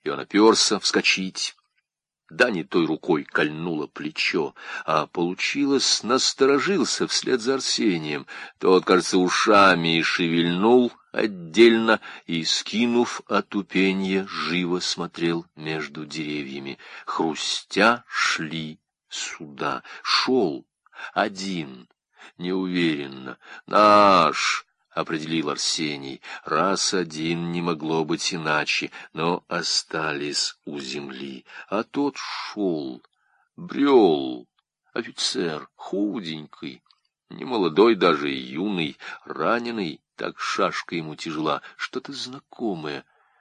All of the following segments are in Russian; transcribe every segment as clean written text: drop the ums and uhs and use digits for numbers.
и он оперся вскочить. Да не той рукой кольнуло плечо, а получилось, насторожился вслед за Арсением. Тот, кажется, ушами и шевельнул отдельно, и, скинув отупенье, живо смотрел между деревьями. Хрустя шли сюда. Шел один, неуверенно. «Наш!» — определил Арсений. Раз один не могло быть иначе, но остались у земли. А тот шел, брел, офицер, худенький, немолодой даже и юный, раненый, так шашка ему тяжела, что-то знакомое.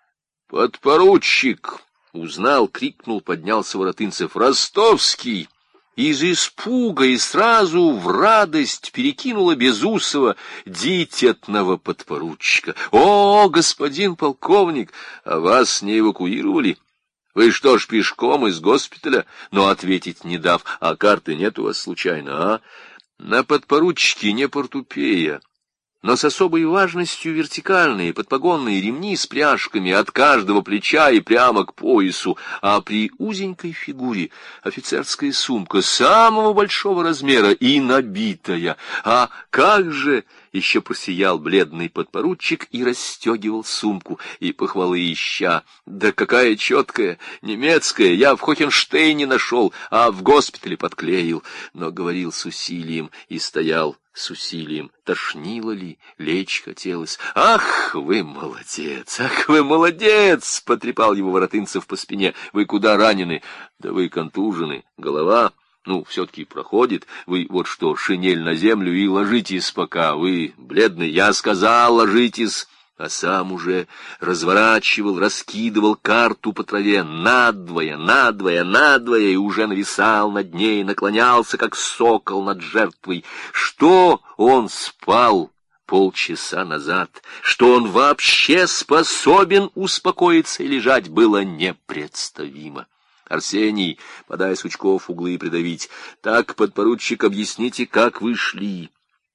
«Подпоручик!» — узнал, крикнул, поднялся Воротынцев. «Ростовский!» Из испуга и сразу в радость перекинула Безусова дитятного подпоручика. «О, господин полковник, а вас не эвакуировали? Вы что ж, пешком из госпиталя?» Но ответить не дав: «А карты нет у вас случайно, а?» На подпоручике не портупея, но с особой важностью вертикальные подпогонные ремни с пряжками от каждого плеча и прямо к поясу, а при узенькой фигуре офицерская сумка самого большого размера и набитая. А как же! Еще просиял бледный подпоручик и расстегивал сумку, и похвалы ища. «Да какая четкая, немецкая, я в Хохенштейне нашел, а в госпитале подклеил». Но говорил с усилием и стоял с усилием. Тошнило ли, лечь хотелось. «Ах, вы молодец! Ах, вы молодец!» — потрепал его Воротынцев по спине. «Вы куда ранены?» «Да вы контужены. Голова. Ну, все-таки проходит. Вы вот что, шинель на землю и ложитесь пока. Вы бледный. Я сказал, ложитесь». А сам уже разворачивал, раскидывал карту по траве надвое, надвое, надвое, и уже нависал над ней, наклонялся, как сокол над жертвой. Что он спал полчаса назад, что он вообще способен успокоиться и лежать, было непредставимо. «Арсений, подай сучков углы придавить. Так, подпоручик, объясните, как вы шли».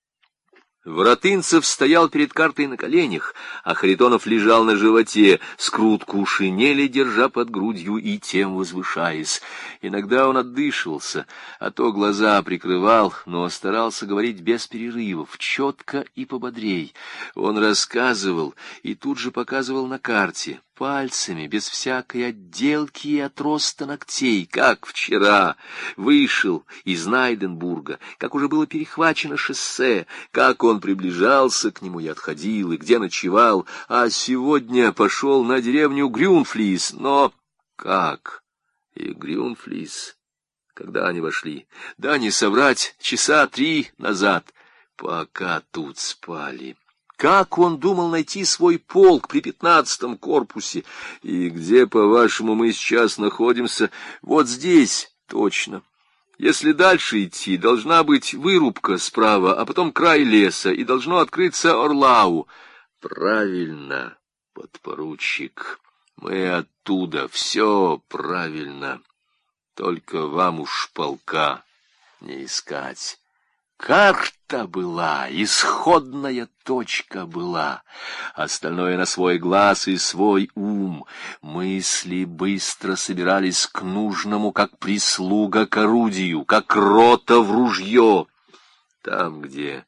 Воротынцев стоял перед картой на коленях, а Харитонов лежал на животе, скрутку шинели держа под грудью и тем возвышаясь. Иногда он отдышивался, а то глаза прикрывал, но старался говорить без перерывов, четко и пободрей. Он рассказывал и тут же показывал на карте, пальцами, без всякой отделки и отроста ногтей, как вчера вышел из Найденбурга, как уже было перехвачено шоссе, как он приближался к нему и отходил, и где ночевал, а сегодня пошел на деревню Грюнфлис. Но как? И Грюнфлис, когда они вошли? Да не соврать, часа 3 назад, пока тут спали. Как он думал найти свой полк при 15-м корпусе? И где, по-вашему, мы сейчас находимся? Вот здесь, точно. Если дальше идти, должна быть вырубка справа, а потом край леса, и должно открыться Орлау. Правильно, подпоручик, мы оттуда, все правильно. Только вам уж полка не искать. Карта была, исходная точка была, остальное на свой глаз и свой ум. Мысли быстро собирались к нужному, как прислуга к орудию, как рота в ружье. Там, где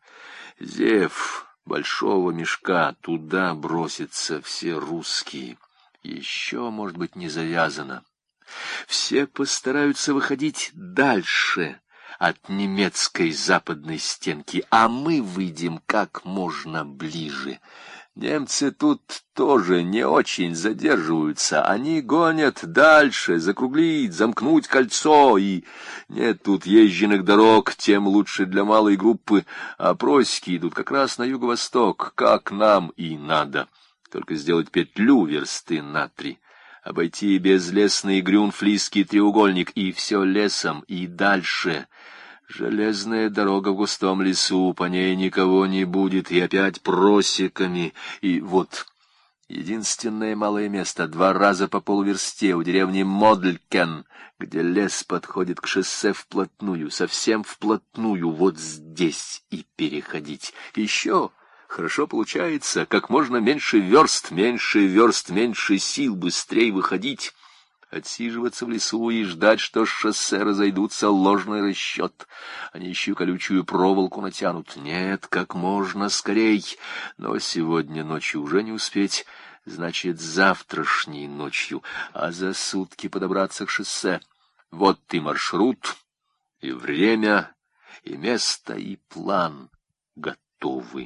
зев большого мешка, туда бросятся все русские. Еще, может быть, не завязано. Все постараются выходить дальше от немецкой западной стенки, а мы выйдем как можно ближе. Немцы тут тоже не очень задерживаются, они гонят дальше, закруглить, замкнуть кольцо, и нет тут езженных дорог, тем лучше для малой группы, а просеки идут как раз на юго-восток, как нам и надо, только сделать петлю версты на 3. Обойти безлесный Грюнфлисский треугольник, и все лесом, и дальше. Железная дорога в густом лесу, по ней никого не будет, и опять просеками. И вот единственное малое место, 2 раза по полуверсте у деревни Модлькен, где лес подходит к шоссе вплотную, совсем вплотную, вот здесь и переходить. Еще Хорошо получается, как можно меньше верст, меньше сил, быстрее выходить. Отсиживаться в лесу и ждать, что с шоссе разойдутся, ложный расчет. Они еще колючую проволоку натянут. Нет, как можно скорей. Но сегодня ночью уже не успеть. Значит, завтрашней ночью. А за сутки подобраться к шоссе. Вот и маршрут, и время, и место, и план готовы.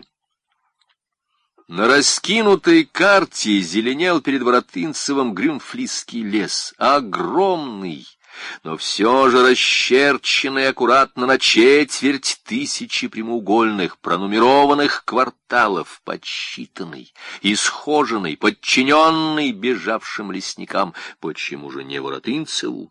На раскинутой карте зеленел перед Воротынцевым Грюнфлисский лес, огромный, но все же расчерченный аккуратно на 250 прямоугольных, пронумерованных кварталов, подсчитанный, исхоженный, подчиненный бежавшим лесникам. Почему же не Воротынцеву?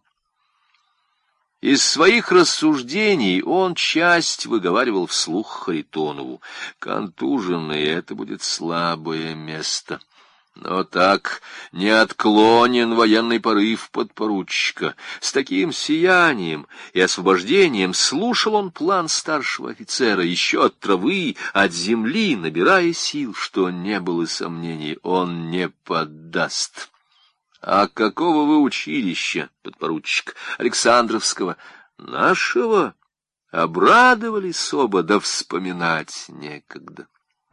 Из своих рассуждений он часть выговаривал вслух Харитонову. Контуженный — это будет слабое место. Но так не отклонен военный порыв подпоручика. С таким сиянием и освобождением слушал он план старшего офицера еще от травы, от земли, набирая сил, что не было сомнений, он не поддаст. А какого вы училища, подпоручик? Александровского? Нашего? Обрадовались оба, да вспоминать некогда.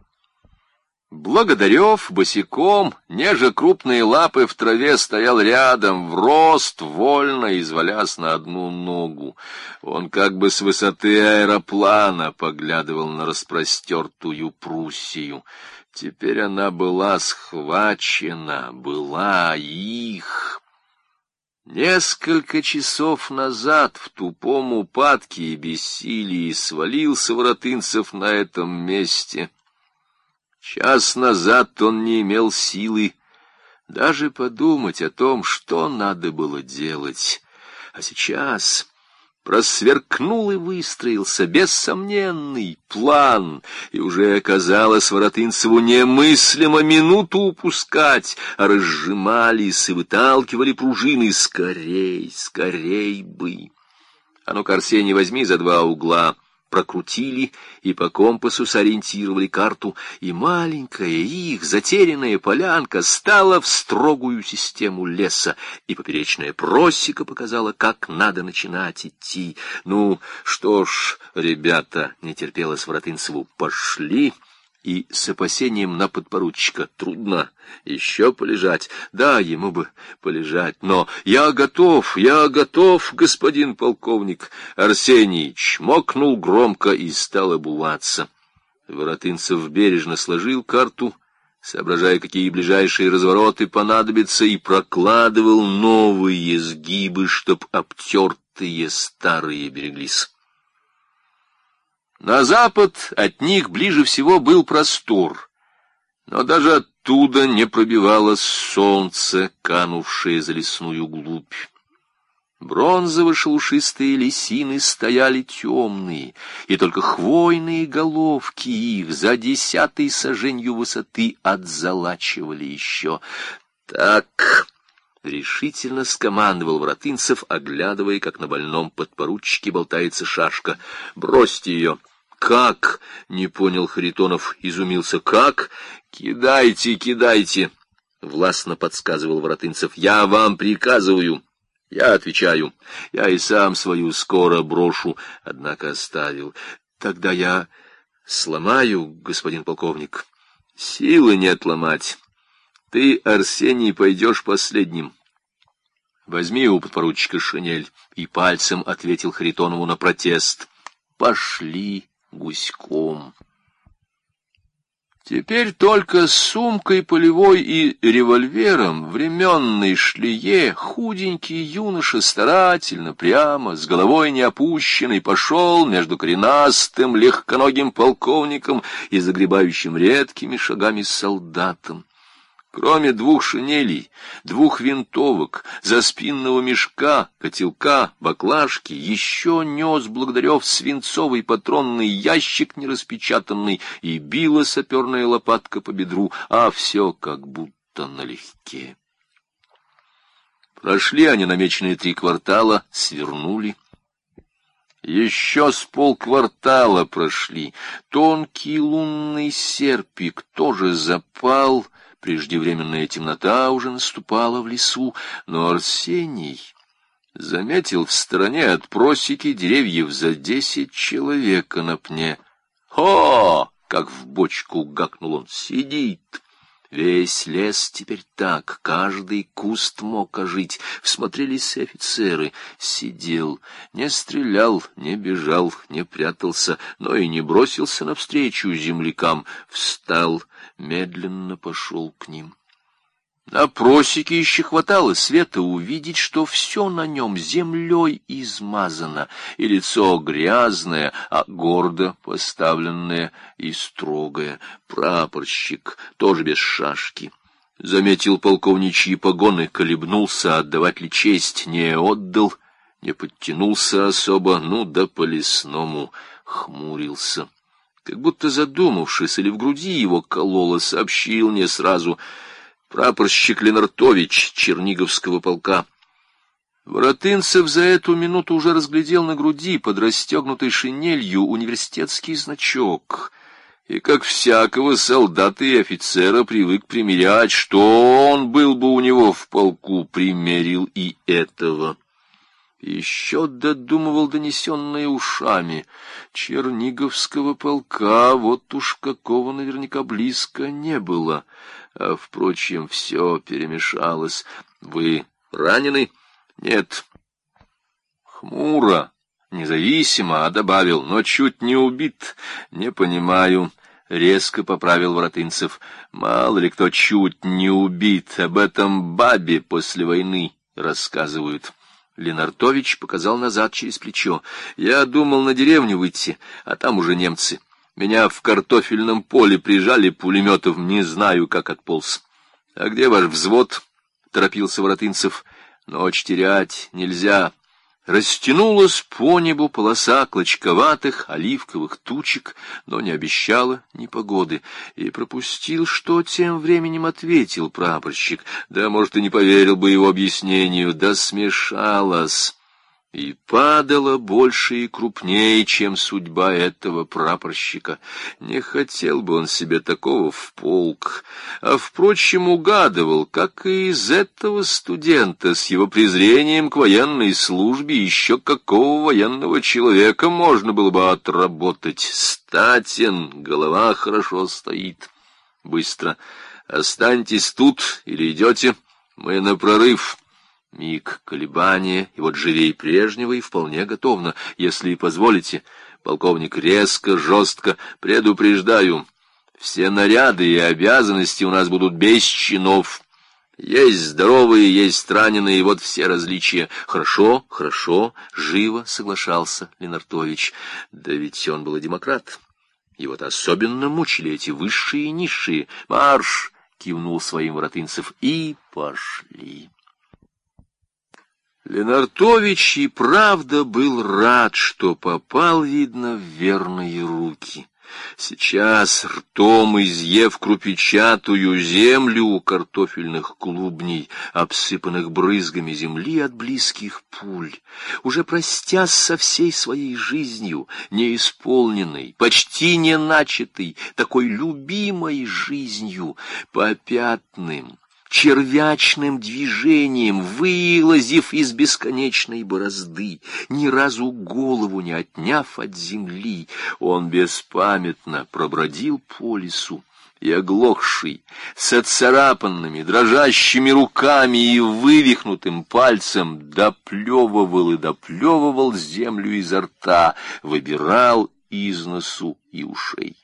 Благодарев босиком, неже крупные лапы в траве, стоял рядом, в рост, вольно извалясь на одну ногу. Он как бы с высоты аэроплана поглядывал на распростертую Пруссию. Теперь она была схвачена, была их. Несколько часов назад в тупом упадке и бессилии свалился Воротынцев на этом месте. Час назад он не имел силы даже подумать о том, что надо было делать. А сейчас просверкнул и выстроился бессомненный план, и уже оказалось Воротынцеву немыслимо минуту упускать, а разжимались и выталкивали пружины. Скорей, скорей бы! А ну-ка, Арсений, возьми за два угла. Прокрутили и по компасу сориентировали карту, и маленькая их затерянная полянка стала в строгую систему леса, и поперечная просека показала, как надо начинать идти. Ну, что ж, ребята, не терпелось Воротынцеву, пошли. И с опасением на подпоручика: трудно еще полежать. Да, ему бы полежать, но я готов, господин полковник. Арсений чмокнул громко и стал обуваться. Воротынцев бережно сложил карту, соображая, какие ближайшие развороты понадобятся, и прокладывал новые сгибы, чтоб обтертые старые береглись. На запад от них ближе всего был простор, но даже оттуда не пробивалось солнце, канувшее за лесную глубь. Бронзово-шелушистые лисины стояли темные, и только хвойные головки их за 10 саженью высоты отзалачивали еще. Так... решительно скомандовал Воротынцев, оглядывая, как на больном подпоручике болтается шашка. «Бросьте ее!» «Как?» — не понял Харитонов, изумился. «Как? Кидайте, кидайте!» — властно подсказывал Воротынцев. «Я вам приказываю!» Я отвечаю. Я и сам свою скоро брошу, однако оставил. Тогда я сломаю, господин полковник. Силы нет ломать. Ты, Арсений, пойдешь последним. Возьми у подпоручика шинель. И пальцем ответил Харитонову на протест. Пошли гуськом. Теперь только с сумкой полевой и револьвером временной шлее худенький юноша старательно, прямо, с головой не опущенной, пошел между коренастым, легконогим полковником и загребающим редкими шагами солдатом. Кроме 2 шинелей, 2 винтовок, заспинного мешка, котелка, баклажки, еще нес Благодарев свинцовый патронный ящик нераспечатанный, и била саперная лопатка по бедру, а все как будто налегке. Прошли они намеченные 3 квартала, свернули. Еще с полквартала прошли. Тонкий лунный серпик тоже запал, преждевременная темнота уже наступала в лесу, но Арсений заметил в стороне от просеки деревьев за 10 человека на пне. «О!» — как в бочку гакнул он. «Сидит!» Весь лес теперь так, каждый куст мог ожить. Всмотрелись офицеры. Сидел, не стрелял, не бежал, не прятался, но и не бросился навстречу землякам. Встал, медленно пошел к ним. На просеке еще хватало света увидеть, что все на нем землей измазано, и лицо грязное, а гордо поставленное и строгое. Прапорщик, тоже без шашки. Заметил полковничьи погоны, колебнулся, отдавать ли честь, не отдал, не подтянулся особо, ну да по-лесному хмурился. Как будто задумавшись или в груди его кололо, сообщил не сразу: прапорщик Ленартович Черниговского полка. Воротынцев за эту минуту уже разглядел на груди под расстегнутой шинелью университетский значок, и, как всякого солдата и офицера, привык примерять, что он был бы у него в полку, примерил и этого. Еще додумывал донесенное ушами: Черниговского полка вот уж какого наверняка близко не было. А, впрочем, все перемешалось. «Вы ранены?» «Нет». Хмуро, независимо, добавил: «но чуть не убит». «Не понимаю», — резко поправил Воротынцев. «Мало ли кто чуть не убит, об этом бабе после войны рассказывают». Ленартович показал назад через плечо. «Я думал на деревню выйти, а там уже немцы. Меня в картофельном поле прижали пулеметом, не знаю, как отполз». «А где ваш взвод?» — торопился Воротынцев. «Ночь терять нельзя». Растянулась по небу полоса клочковатых оливковых тучек, но не обещала ни погоды. И пропустил, что тем временем ответил прапорщик. Да, может, и не поверил бы его объяснению. Да смешалась. И падала больше и крупнее, чем судьба этого прапорщика. Не хотел бы он себе такого в полк, а, впрочем, угадывал, как и из этого студента с его презрением к военной службе еще какого военного человека можно было бы отработать. Статен, голова хорошо стоит. Быстро: «Останьтесь тут или идете? Мы на прорыв». Миг колебания, и вот живей прежнего и вполне готовно. «Если позволите, полковник, резко, жестко предупреждаю, все наряды и обязанности у нас будут без чинов. Есть здоровые, есть раненые, вот все различия». «Хорошо, хорошо», — живо соглашался Ленартович. Да ведь он был и демократ. Его-то особенно мучили эти высшие и низшие. «Марш!» — кивнул своим Воротынцев. И пошли. Ленартович и правда был рад, что попал, видно, в верные руки. Сейчас, ртом изъев крупичатую землю у картофельных клубней, обсыпанных брызгами земли от близких пуль, уже простясь со всей своей жизнью, неисполненной, почти не начатой, такой любимой жизнью, попятным, червячным движением, вылазив из бесконечной борозды, ни разу голову не отняв от земли, он беспамятно пробродил по лесу, и, оглохший, с отцарапанными, дрожащими руками и вывихнутым пальцем, доплевывал и доплевывал землю изо рта, выбирал из носу и ушей.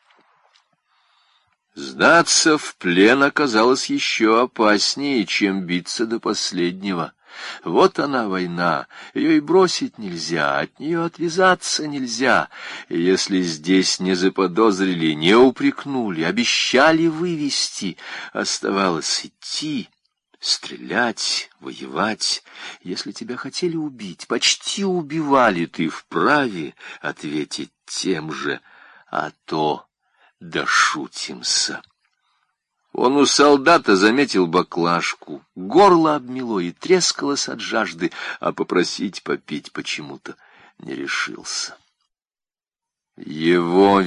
Сдаться в плен оказалось еще опаснее, чем биться до последнего. Вот она, война, ее и бросить нельзя, от нее отвязаться нельзя. И если здесь не заподозрили, не упрекнули, обещали вывести, оставалось идти, стрелять, воевать. Если тебя хотели убить, почти убивали, ты вправе ответить тем же, а то дошутимся. Он у солдата заметил баклажку, горло обмело и трескалось от жажды, а попросить попить почему-то не решился. Его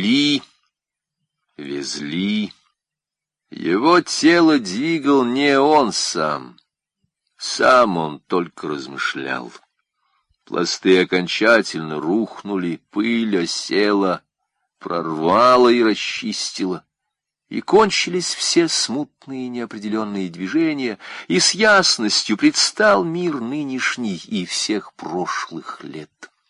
везли. Его тело двигал не он сам. Сам он только размышлял. Пласты окончательно рухнули, пыль осела, прорвала и расчистила. И кончились все смутные неопределенные движения, и с ясностью предстал мир нынешний и всех прошлых лет.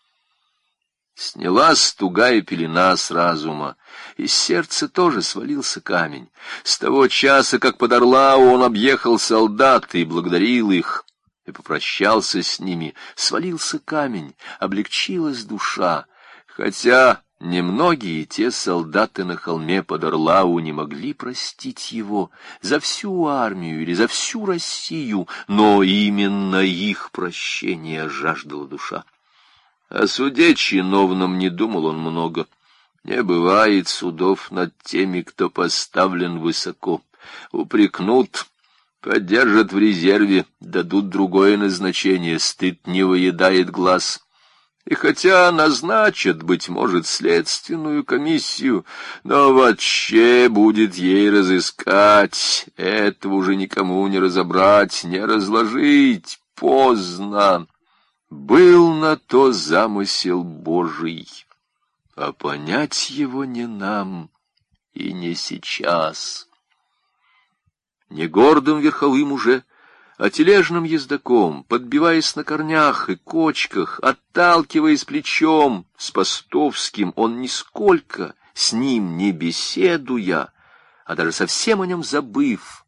Снялась тугая пелена с разума, и с сердца тоже свалился камень. С того часа, как под Орлау он объехал солдат и благодарил их, и попрощался с ними, свалился камень, облегчилась душа, хотя немногие те солдаты на холме под Орлау не могли простить его за всю армию или за всю Россию, но именно их прощения жаждала душа. О суде чиновном не думал он много. Не бывает судов над теми, кто поставлен высоко. Упрекнут, поддержат в резерве, дадут другое назначение, стыд не выедает глаз. И хотя назначат, быть может, следственную комиссию, но вообще будет ей разыскать, этого уже никому не разобрать, не разложить, поздно. Был на то замысел Божий, а понять его не нам и не сейчас. Не гордым верховым уже, а тележным ездаком, подбиваясь на корнях и кочках, отталкиваясь плечом с Постовским, он нисколько с ним не беседуя, а даже совсем о нем забыв,